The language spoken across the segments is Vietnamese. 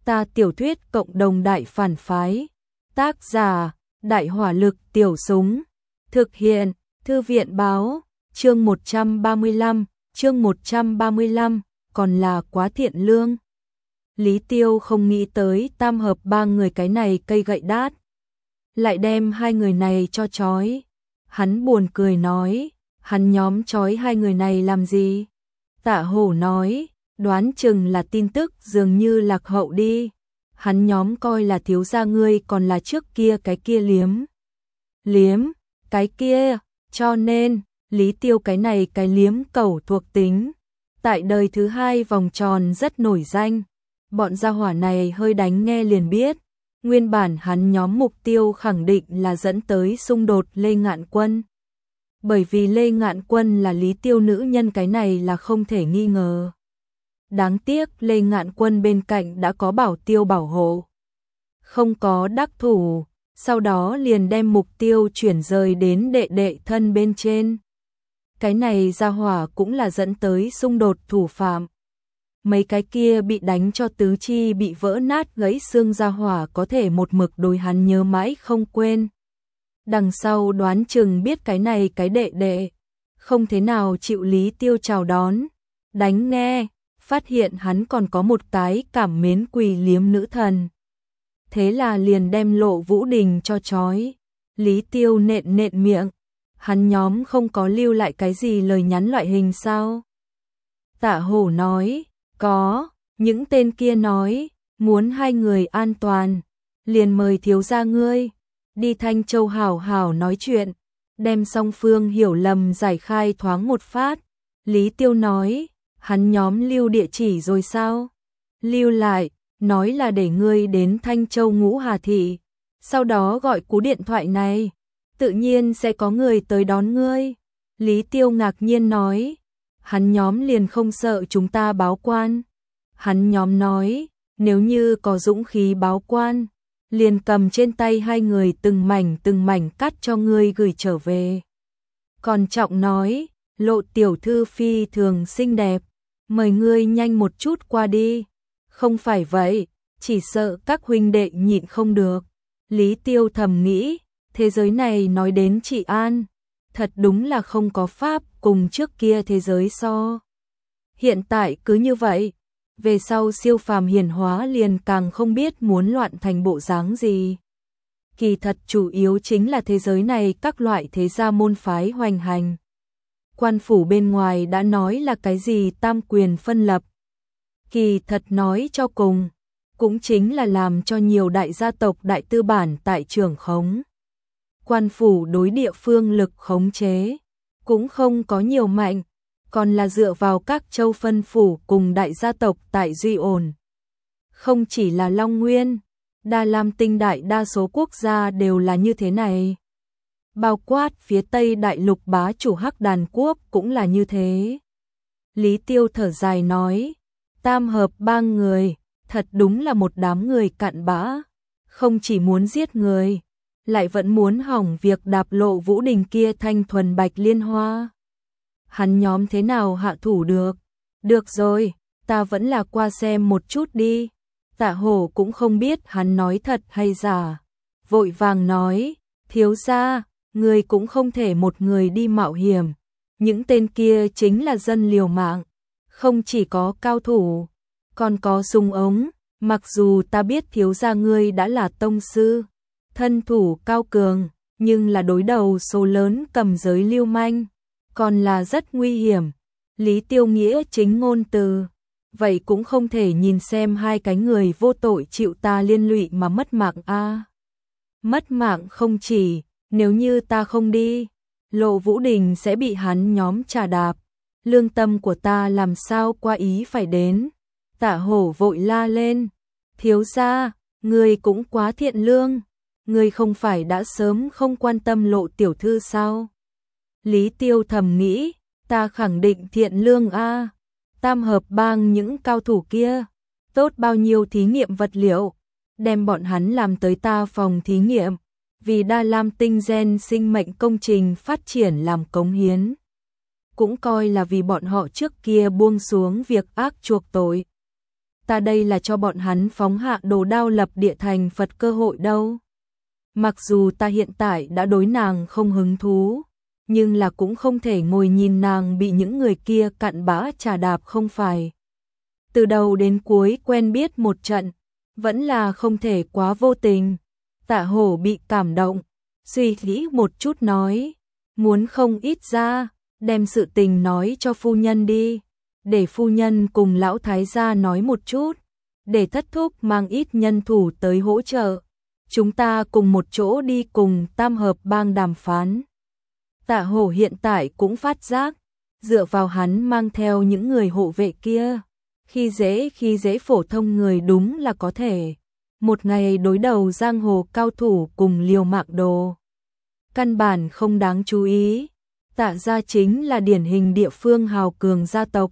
Ta tiểu thuyết cộng đồng đại phản phái. Tác giả, Đại hỏa lực tiểu súng. Thực hiện, Thư viện báo, chương 135, còn là quá thiện lương. Lý Tiêu không nghĩ tới tam hợp ba người cái này cây gậy đát. Lại đem hai người này cho trói. Hắn buồn cười nói, hắn nhóm trói hai người này làm gì? Tạ Hổ nói, đoán chừng là tin tức dường như lạc hậu đi. Hắn nhóm coi là thiếu gia ngươi còn là trước kia cái kia liếm, cái kia, cho nên, Lý Tiêu cái này cái liếm cẩu thuộc tính. Tại đời thứ hai vòng tròn rất nổi danh, bọn gia hỏa này hơi đánh nghe liền biết. Nguyên bản hắn nhóm mục tiêu khẳng định là dẫn tới xung đột Lê Ngạn Quân. Bởi vì Lê Ngạn Quân là Lý Tiêu nữ nhân cái này là không thể nghi ngờ. Đáng tiếc Lê Ngạn Quân bên cạnh đã có Bảo Tiêu bảo hộ. Không có đắc thủ, sau đó liền đem mục tiêu chuyển rời đến đệ đệ thân bên trên. Cái này gia hỏa cũng là dẫn tới xung đột thủ phạm. Mấy cái kia bị đánh cho tứ chi bị vỡ nát gãy xương gia hỏa có thể một mực đối hắn nhớ mãi không quên. Đằng sau đoán chừng biết cái này cái đệ đệ, không thế nào chịu Lý Tiêu chào đón. Đánh nghe, phát hiện hắn còn có một cái cảm mến quỳ liếm nữ thần. Thế là liền đem Lộ Vũ Đình cho trói. Lý Tiêu nện miệng, hắn nhóm không có lưu lại cái gì lời nhắn loại hình sao? Tạ Hổ nói, có, những tên kia nói, muốn hai người an toàn, liền mời thiếu gia ngươi, đi Thanh Châu hảo hảo nói chuyện, đem song phương hiểu lầm giải khai thoáng một phát. Lý Tiêu nói, hắn nhóm lưu địa chỉ rồi sao? Lưu lại, nói là để ngươi đến Thanh Châu Ngũ Hà Thị, sau đó gọi cú điện thoại này, tự nhiên sẽ có người tới đón ngươi. Lý Tiêu ngạc nhiên nói, hắn nhóm liền không sợ chúng ta báo quan. Hắn nhóm nói, nếu như có dũng khí báo quan, liền cầm trên tay hai người từng mảnh cắt cho ngươi gửi trở về. Còn Trọng nói, Lộ tiểu thư phi thường xinh đẹp, mời ngươi nhanh một chút qua đi. Không phải vậy, chỉ sợ các huynh đệ nhịn không được. Lý Tiêu thầm nghĩ, thế giới này nói đến trị an, thật đúng là không có pháp cùng trước kia thế giới so. Hiện tại cứ như vậy, về sau siêu phàm hiển hóa liền càng không biết muốn loạn thành bộ dáng gì. Kỳ thật chủ yếu chính là thế giới này các loại thế gia môn phái hoành hành. Quan phủ bên ngoài đã nói là cái gì tam quyền phân lập. Kỳ thật nói cho cùng, cũng chính là làm cho nhiều đại gia tộc đại tư bản tại trưởng khống. Quan phủ đối địa phương lực khống chế, cũng không có nhiều mạnh, còn là dựa vào các châu phân phủ cùng đại gia tộc tại duy ổn. Không chỉ là Long Nguyên, Đa Lam Tinh đại đa số quốc gia đều là như thế này. Bao quát phía Tây Đại Lục bá chủ Hắc Đàn Quốc cũng là như thế. Lý Tiêu thở dài nói, tam hợp ba người, thật đúng là một đám người cặn bã, không chỉ muốn giết người, lại vẫn muốn hỏng việc đạp Lộ Vũ Đình kia thanh thuần bạch liên hoa. Hắn nhóm thế nào hạ thủ được? Được rồi, ta vẫn là qua xem một chút đi. Tạ Hổ cũng không biết hắn nói thật hay giả. Vội vàng nói, thiếu gia, người cũng không thể một người đi mạo hiểm. Những tên kia chính là dân liều mạng. Không chỉ có cao thủ, còn có súng ống. Mặc dù ta biết thiếu gia ngươi đã là tông sư, thân thủ cao cường, nhưng là đối đầu số lớn cầm giới lưu manh, còn là rất nguy hiểm. Lý Tiêu nghĩa chính ngôn từ, vậy cũng không thể nhìn xem hai cái người vô tội chịu ta liên lụy mà mất mạng a. Mất mạng không chỉ, nếu như ta không đi, Lộ Vũ Đình sẽ bị hắn nhóm trà đạp, lương tâm của ta làm sao qua ý phải đến. Tạ Hổ vội la lên, thiếu gia, người cũng quá thiện lương, người không phải đã sớm không quan tâm Lộ tiểu thư sao? Lý Tiêu thầm nghĩ, ta khẳng định thiện lương a. Tam hợp bang những cao thủ kia, tốt bao nhiêu thí nghiệm vật liệu, đem bọn hắn làm tới ta phòng thí nghiệm, vì Đa Lam Tinh gen sinh mệnh công trình phát triển làm cống hiến. Cũng coi là vì bọn họ trước kia buông xuống việc ác chuộc tội. ta đây là cho bọn hắn phóng hạ đồ đao lập địa thành Phật cơ hội đâu. Mặc dù ta hiện tại đã đối nàng không hứng thú, nhưng là cũng không thể ngồi nhìn nàng bị những người kia cặn bã chà đạp không phải. Từ đầu đến cuối quen biết một trận, vẫn là không thể quá vô tình. Tạ Hổ bị cảm động, suy nghĩ một chút nói, muốn không ít ra, đem sự tình nói cho phu nhân đi, để phu nhân cùng lão thái gia nói một chút, để thất thúc mang ít nhân thủ tới hỗ trợ. Chúng ta cùng một chỗ đi cùng Tam Hợp Bang đàm phán. Tạ Hổ hiện tại cũng phát giác, dựa vào hắn mang theo những người hộ vệ kia, khi dễ phổ thông người đúng là có thể. Một ngày đối đầu giang hồ cao thủ cùng liều mạng đồ. Căn bản không đáng chú ý, Tạ gia chính là điển hình địa phương hào cường gia tộc.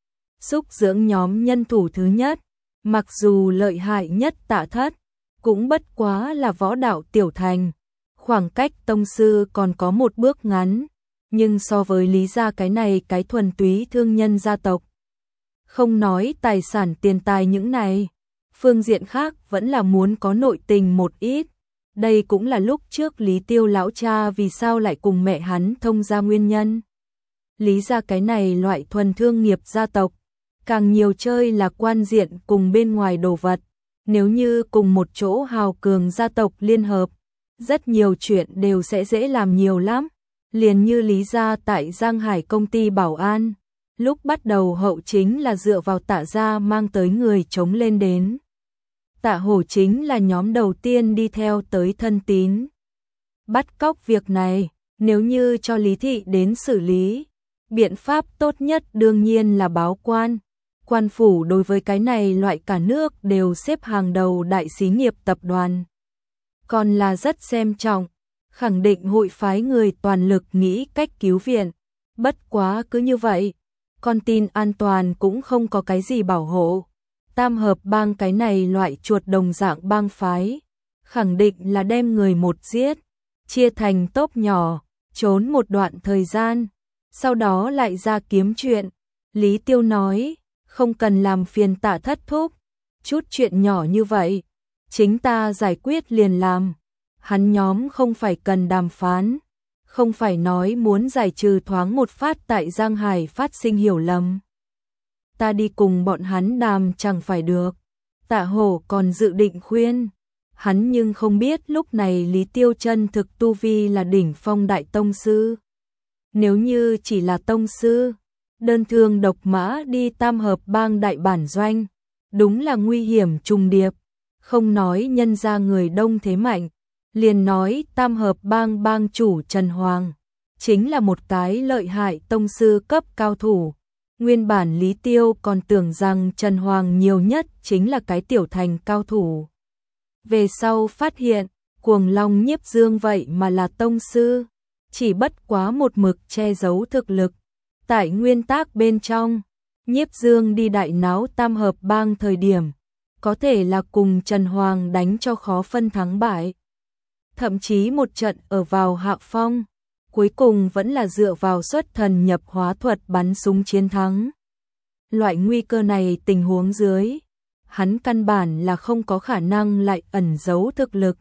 Xúc dưỡng nhóm nhân thủ thứ nhất, mặc dù lợi hại nhất Tạ thất, cũng bất quá là võ đạo tiểu thành, khoảng cách tông sư còn có một bước ngắn, nhưng so với Lý gia cái này cái thuần túy thương nhân gia tộc, không nói tài sản tiền tài những này, phương diện khác vẫn là muốn có nội tình một ít. Đây cũng là lúc trước Lý Tiêu lão cha vì sao lại cùng mẹ hắn thông gia nguyên nhân. Lý gia cái này loại thuần thương nghiệp gia tộc, càng nhiều chơi là quan diện cùng bên ngoài đồ vật. Nếu như cùng một chỗ hào cường gia tộc liên hợp, rất nhiều chuyện đều sẽ dễ làm nhiều lắm. Liền như Lý gia tại Giang Hải công ty bảo an, lúc bắt đầu hậu chính là dựa vào Tạ gia mang tới người chống lên đến. Tạ Hổ chính là nhóm đầu tiên đi theo tới thân tín. Bắt cóc việc này, nếu như cho Lý thị đến xử lý, biện pháp tốt nhất đương nhiên là báo quan. Quan phủ đối với cái này loại cả nước đều xếp hàng đầu đại xí nghiệp tập đoàn. Còn là rất xem trọng, khẳng định hội phái người toàn lực nghĩ cách cứu viện. Bất quá cứ như vậy, con tin an toàn cũng không có cái gì bảo hộ. Tam Hợp Bang cái này loại chuột đồng dạng bang phái, khẳng định là đem người một giết, chia thành tốp nhỏ, trốn một đoạn thời gian, sau đó lại ra kiếm chuyện. Lý Tiêu nói, không cần làm phiền Tạ thất thúc, chút chuyện nhỏ như vậy, chính ta giải quyết liền làm. Hắn nhóm không phải cần đàm phán, không phải nói muốn giải trừ thoáng một phát tại Giang Hải phát sinh hiểu lầm. Ta đi cùng bọn hắn đàm chẳng phải được. Tạ Hổ còn dự định khuyên, hắn nhưng không biết lúc này Lý Tiêu chân thực tu vi là đỉnh phong đại tông sư. Nếu như chỉ là tông sư, đơn thương độc mã đi Tam Hợp Bang đại bản doanh, đúng là nguy hiểm trùng điệp. Không nói nhân ra người đông thế mạnh, liền nói Tam Hợp Bang bang chủ Trần Hoàng, chính là một cái lợi hại tông sư cấp cao thủ. Nguyên bản Lý Tiêu còn tưởng rằng Trần Hoàng nhiều nhất chính là cái tiểu thành cao thủ. Về sau phát hiện, Cuồng Long Nhiếp Dương vậy mà là tông sư, chỉ bất quá một mực che giấu thực lực. Tại nguyên tắc bên trong, Nhiếp Dương đi đại náo Tam Hợp Bang thời điểm, có thể là cùng Trần Hoàng đánh cho khó phân thắng bại. Thậm chí một trận ở vào hạ phong, cuối cùng vẫn là dựa vào xuất thần nhập hóa thuật bắn súng chiến thắng. Loại nguy cơ này tình huống dưới, hắn căn bản là không có khả năng lại ẩn giấu thực lực.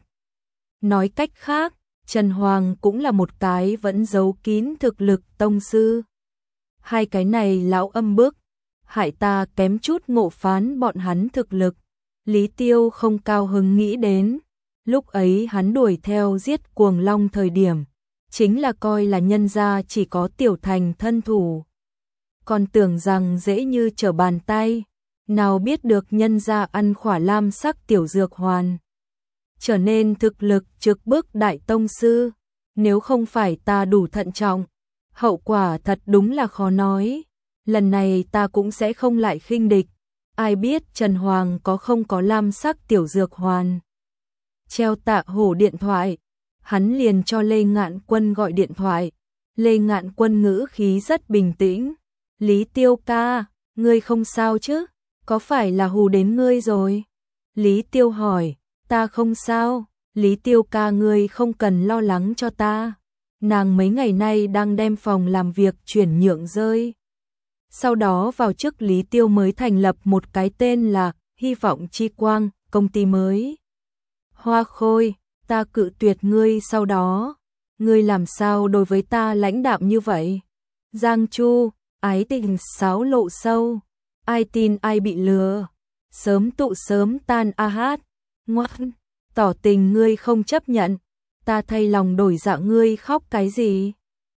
Nói cách khác, Trần Hoàng cũng là một cái vẫn giấu kín thực lực tông sư. Hai cái này lão âm bức, hại ta kém chút ngộ phán bọn hắn thực lực. Lý Tiêu không cao hứng nghĩ đến, lúc ấy hắn đuổi theo giết Cuồng Long thời điểm, chính là coi là nhân gia chỉ có tiểu thành thân thủ. Còn tưởng rằng dễ như trở bàn tay, nào biết được nhân gia ăn khỏa lam sắc tiểu dược hoàn. Trở nên thực lực trực bức đại tông sư, nếu không phải ta đủ thận trọng, hậu quả thật đúng là khó nói. Lần này ta cũng sẽ không lại khinh địch, ai biết Trần Hoàng có không có lam sắc tiểu dược hoàn. Treo Tạ Hổ điện thoại, hắn liền cho Lê Ngạn Quân gọi điện thoại. Lê Ngạn Quân ngữ khí rất bình tĩnh. Lý Tiêu ca, ngươi không sao chứ? Có phải là hù đến ngươi rồi? Lý Tiêu hỏi, ta không sao. Lý Tiêu ca ngươi không cần lo lắng cho ta. Nàng mấy ngày nay đang đem phòng làm việc chuyển nhượng rơi. Sau đó vào chức Lý Tiêu mới thành lập một cái tên là Hy vọng chi quang, công ty mới. Hoa Khôi, ta cự tuyệt ngươi sau đó. Ngươi làm sao đối với ta lãnh đạm như vậy? Giang Chu, ái tình xáo lộ sâu. Ai tin ai bị lừa. Sớm tụ sớm tan a hát. Ngoan, tỏ tình ngươi không chấp nhận. Ta thay lòng đổi dạ ngươi khóc cái gì?